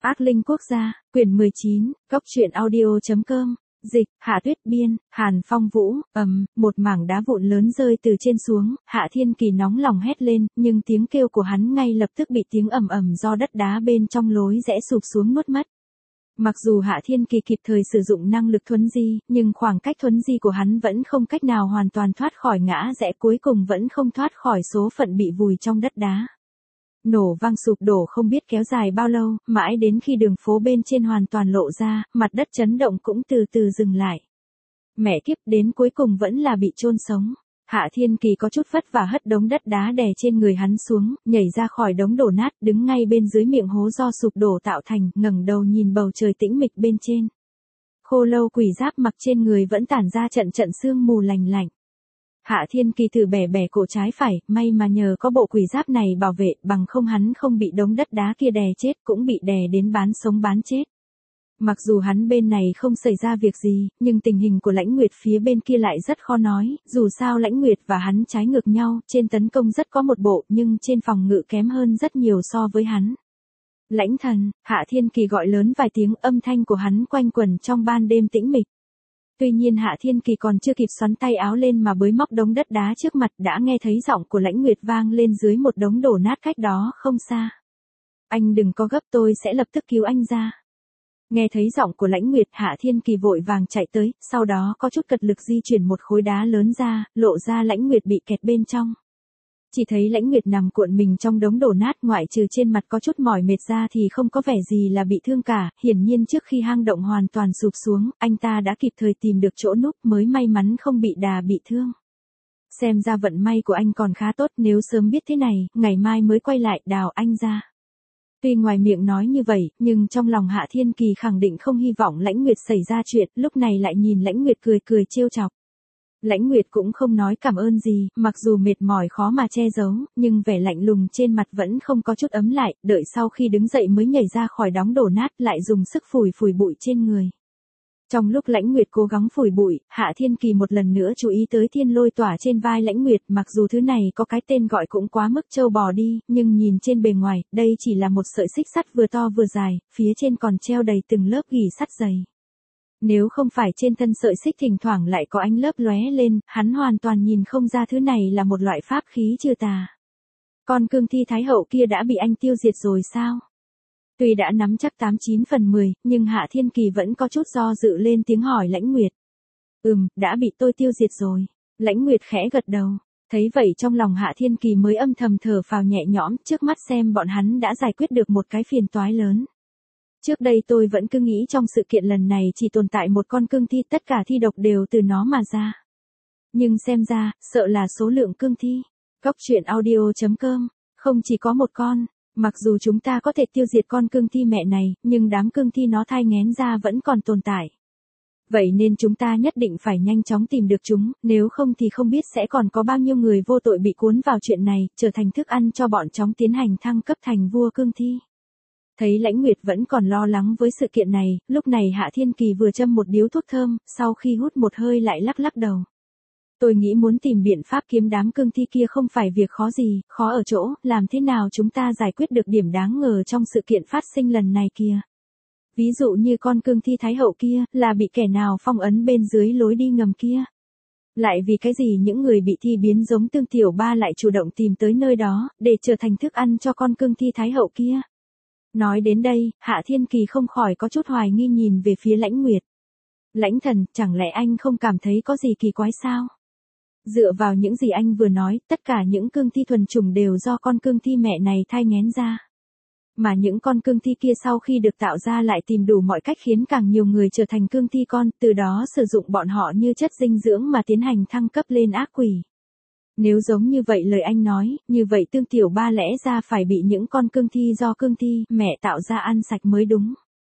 Ác linh quốc gia, quyển 19, góc truyện audio.com, dịch, Hạ Tuyết biên, Hàn Phong Vũ, một mảng đá vụn lớn rơi từ trên xuống, Hạ Thiên Kỳ nóng lòng hét lên, nhưng tiếng kêu của hắn ngay lập tức bị tiếng ầm ầm do đất đá bên trong lối rẽ sụp xuống nuốt mất. Mặc dù Hạ Thiên Kỳ kịp thời sử dụng năng lực thuấn di, nhưng khoảng cách thuấn di của hắn vẫn không cách nào hoàn toàn thoát khỏi ngã rẽ, cuối cùng vẫn không thoát khỏi số phận bị vùi trong đất đá. Nổ vang sụp đổ không biết kéo dài bao lâu, mãi đến khi đường phố bên trên hoàn toàn lộ ra, mặt đất chấn động cũng từ từ dừng lại. Mẹ kiếp, đến cuối cùng vẫn là bị chôn sống. Hạ Thiên Kỳ có chút vất vả hất đống đất đá đè trên người hắn xuống, nhảy ra khỏi đống đổ nát, đứng ngay bên dưới miệng hố do sụp đổ tạo thành, ngẩng đầu nhìn bầu trời tĩnh mịch bên trên. Khô lâu quỷ giáp mặc trên người vẫn tản ra trận trận sương mù lành lạnh. Hạ Thiên Kỳ thử bẻ bẻ cổ trái phải, may mà nhờ có bộ quỷ giáp này bảo vệ, bằng không hắn không bị đống đất đá kia đè chết, cũng bị đè đến bán sống bán chết. Mặc dù hắn bên này không xảy ra việc gì, nhưng tình hình của Lãnh Nguyệt phía bên kia lại rất khó nói, dù sao Lãnh Nguyệt và hắn trái ngược nhau, trên tấn công rất có một bộ, nhưng trên phòng ngự kém hơn rất nhiều so với hắn. Lãnh thần, Hạ Thiên Kỳ gọi lớn vài tiếng, âm thanh của hắn quanh quẩn trong ban đêm tĩnh mịch. Tuy nhiên Hạ Thiên Kỳ còn chưa kịp xoắn tay áo lên mà bới móc đống đất đá trước mặt đã nghe thấy giọng của Lãnh Nguyệt vang lên dưới một đống đổ nát cách đó không xa. Anh đừng có gấp, tôi sẽ lập tức cứu anh ra. Nghe thấy giọng của Lãnh Nguyệt, Hạ Thiên Kỳ vội vàng chạy tới, sau đó có chút cật lực di chuyển một khối đá lớn ra, lộ ra Lãnh Nguyệt bị kẹt bên trong. Chỉ thấy Lãnh Nguyệt nằm cuộn mình trong đống đổ nát, ngoại trừ trên mặt có chút mỏi mệt ra thì không có vẻ gì là bị thương cả, hiển nhiên trước khi hang động hoàn toàn sụp xuống, anh ta đã kịp thời tìm được chỗ núp, mới may mắn không bị đà bị thương. Xem ra vận may của anh còn khá tốt, nếu sớm biết thế này, ngày mai mới quay lại đào anh ra. Tuy ngoài miệng nói như vậy, nhưng trong lòng Hạ Thiên Kỳ khẳng định không hy vọng Lãnh Nguyệt xảy ra chuyện, lúc này lại nhìn Lãnh Nguyệt cười cười trêu chọc. Lãnh Nguyệt cũng không nói cảm ơn gì, mặc dù mệt mỏi khó mà che giấu, nhưng vẻ lạnh lùng trên mặt vẫn không có chút ấm lại, đợi sau khi đứng dậy mới nhảy ra khỏi đống đổ nát, lại dùng sức phủi phủi bụi trên người. Trong lúc Lãnh Nguyệt cố gắng phủi bụi, Hạ Thiên Kỳ một lần nữa chú ý tới thiên lôi tỏa trên vai Lãnh Nguyệt, mặc dù thứ này có cái tên gọi cũng quá mức trâu bò đi, nhưng nhìn trên bề ngoài, đây chỉ là một sợi xích sắt vừa to vừa dài, phía trên còn treo đầy từng lớp gỉ sắt dày. Nếu không phải trên thân sợi xích thỉnh thoảng lại có ánh lấp lóe lên, hắn hoàn toàn nhìn không ra thứ này là một loại pháp khí trừ tà. Con cương thi Thái Hậu kia đã bị anh tiêu diệt rồi sao? Tuy đã nắm chắc 89/10, nhưng Hạ Thiên Kỳ vẫn có chút do dự lên tiếng hỏi Lãnh Nguyệt. Đã bị tôi tiêu diệt rồi. Lãnh Nguyệt khẽ gật đầu. Thấy vậy trong lòng Hạ Thiên Kỳ mới âm thầm thở phào nhẹ nhõm, trước mắt xem bọn hắn đã giải quyết được một cái phiền toái lớn. Trước đây tôi vẫn cứ nghĩ trong sự kiện lần này chỉ tồn tại một con cương thi, tất cả thi độc đều từ nó mà ra. Nhưng xem ra, sợ là số lượng cương thi. Góc truyện audio.com, không chỉ có một con. Mặc dù chúng ta có thể tiêu diệt con cương thi mẹ này, nhưng đám cương thi nó thai nghén ra vẫn còn tồn tại. Vậy nên chúng ta nhất định phải nhanh chóng tìm được chúng, nếu không thì không biết sẽ còn có bao nhiêu người vô tội bị cuốn vào chuyện này, trở thành thức ăn cho bọn chúng tiến hành thăng cấp thành vua cương thi. Thấy Lãnh Nguyệt vẫn còn lo lắng với sự kiện này, lúc này Hạ Thiên Kỳ vừa châm một điếu thuốc thơm, sau khi hút một hơi lại lắc lắc đầu. Tôi nghĩ muốn tìm biện pháp kiếm đám cương thi kia không phải việc khó gì, khó ở chỗ, làm thế nào chúng ta giải quyết được điểm đáng ngờ trong sự kiện phát sinh lần này kia. Ví dụ như con cương thi Thái Hậu kia, là bị kẻ nào phong ấn bên dưới lối đi ngầm kia. Lại vì cái gì những người bị thi biến giống Tương Tiểu Ba lại chủ động tìm tới nơi đó, để trở thành thức ăn cho con cương thi Thái Hậu kia. Nói đến đây, Hạ Thiên Kỳ không khỏi có chút hoài nghi nhìn về phía Lãnh Nguyệt. Lãnh thần, chẳng lẽ anh không cảm thấy có gì kỳ quái sao? Dựa vào những gì anh vừa nói, tất cả những cương thi thuần chủng đều do con cương thi mẹ này thai nghén ra. Mà những con cương thi kia sau khi được tạo ra lại tìm đủ mọi cách khiến càng nhiều người trở thành cương thi con, từ đó sử dụng bọn họ như chất dinh dưỡng mà tiến hành thăng cấp lên ác quỷ. Nếu giống như vậy lời anh nói, như vậy Tương Tiểu Ba lẽ ra phải bị những con cương thi do cương thi mẹ tạo ra ăn sạch mới đúng.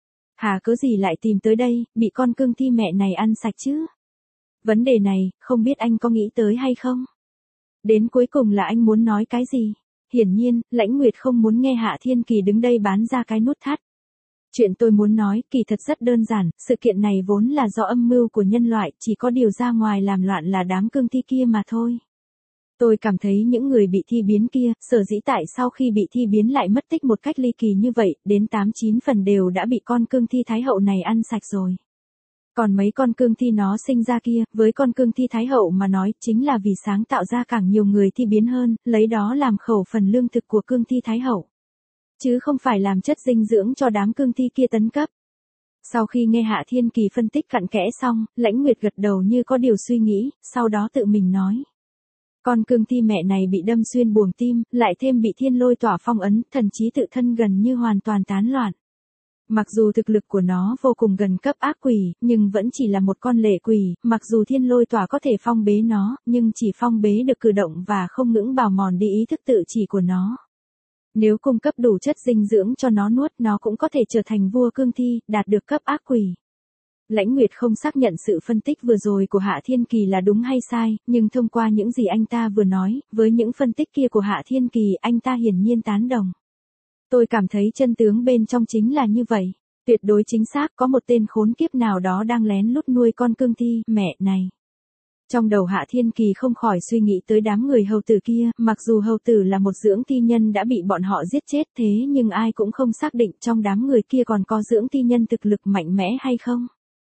Hà cớ gì lại tìm tới đây, bị con cương thi mẹ này ăn sạch chứ? Vấn đề này, không biết anh có nghĩ tới hay không? Đến cuối cùng là anh muốn nói cái gì? Hiển nhiên, Lãnh Nguyệt không muốn nghe Hạ Thiên Kỳ đứng đây bán ra cái nút thắt. Chuyện tôi muốn nói kỳ thật rất đơn giản, sự kiện này vốn là do âm mưu của nhân loại, chỉ có điều ra ngoài làm loạn là đám cương thi kia mà thôi. Tôi cảm thấy những người bị thi biến kia, sở dĩ tại sau khi bị thi biến lại mất tích một cách ly kỳ như vậy, đến 8-9 phần đều đã bị con cương thi Thái Hậu này ăn sạch rồi. Còn mấy con cương thi nó sinh ra kia, với con cương thi Thái Hậu mà nói, chính là vì sáng tạo ra càng nhiều người thi biến hơn, lấy đó làm khẩu phần lương thực của cương thi Thái Hậu. Chứ không phải làm chất dinh dưỡng cho đám cương thi kia tấn cấp. Sau khi nghe Hạ Thiên Kỳ phân tích cặn kẽ xong, Lãnh Nguyệt gật đầu như có điều suy nghĩ, sau đó tự mình nói. Con cương thi mẹ này bị đâm xuyên buồng tim, lại thêm bị thiên lôi tỏa phong ấn, thần trí tự thân gần như hoàn toàn tán loạn. Mặc dù thực lực của nó vô cùng gần cấp ác quỷ, nhưng vẫn chỉ là một con lệ quỷ, mặc dù thiên lôi tỏa có thể phong bế nó, nhưng chỉ phong bế được cử động và không ngững bào mòn đi ý thức tự chỉ của nó. Nếu cung cấp đủ chất dinh dưỡng cho nó nuốt, nó cũng có thể trở thành vua cương thi, đạt được cấp ác quỷ. Lãnh Nguyệt không xác nhận sự phân tích vừa rồi của Hạ Thiên Kỳ là đúng hay sai, nhưng thông qua những gì anh ta vừa nói, với những phân tích kia của Hạ Thiên Kỳ, anh ta hiển nhiên tán đồng. Tôi cảm thấy chân tướng bên trong chính là như vậy. Tuyệt đối chính xác, có một tên khốn kiếp nào đó đang lén lút nuôi con cương thi, mẹ này. Trong đầu Hạ Thiên Kỳ không khỏi suy nghĩ tới đám người hầu tử kia, mặc dù hầu tử là một dưỡng thi nhân đã bị bọn họ giết chết thế nhưng ai cũng không xác định trong đám người kia còn có dưỡng thi nhân thực lực mạnh mẽ hay không.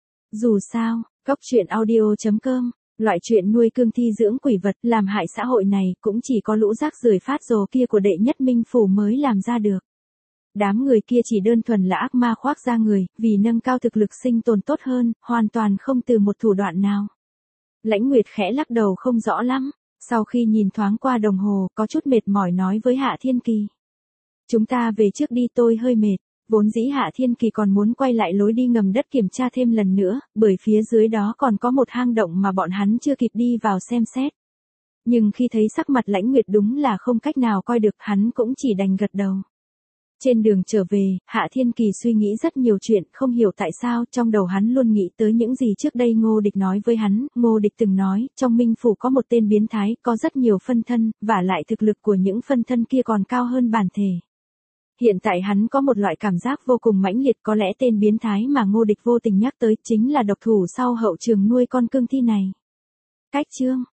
Dù sao, goctruyện.audio.com, loại chuyện nuôi cương thi dưỡng quỷ vật làm hại xã hội này cũng chỉ có lũ rác rưởi phát rồ kia của đệ nhất minh phủ mới làm ra được. Đám người kia chỉ đơn thuần là ác ma khoác da người, vì nâng cao thực lực sinh tồn tốt hơn, hoàn toàn không từ một thủ đoạn nào. Lãnh Nguyệt khẽ lắc đầu không rõ lắm, sau khi nhìn thoáng qua đồng hồ, có chút mệt mỏi nói với Hạ Thiên Kỳ. Chúng ta về trước đi, tôi hơi mệt. Vốn dĩ Hạ Thiên Kỳ còn muốn quay lại lối đi ngầm đất kiểm tra thêm lần nữa, bởi phía dưới đó còn có một hang động mà bọn hắn chưa kịp đi vào xem xét. Nhưng khi thấy sắc mặt Lãnh Nguyệt đúng là không cách nào coi được, hắn cũng chỉ đành gật đầu. Trên đường trở về, Hạ Thiên Kỳ suy nghĩ rất nhiều chuyện, không hiểu tại sao, trong đầu hắn luôn nghĩ tới những gì trước đây Ngô Địch nói với hắn. Ngô Địch từng nói, trong Minh Phủ có một tên biến thái, có rất nhiều phân thân, và lại thực lực của những phân thân kia còn cao hơn bản thể. Hiện tại hắn có một loại cảm giác vô cùng mãnh liệt, có lẽ tên biến thái mà Ngô Địch vô tình nhắc tới chính là độc thủ sau hậu trường nuôi con cương thi này. Cách chương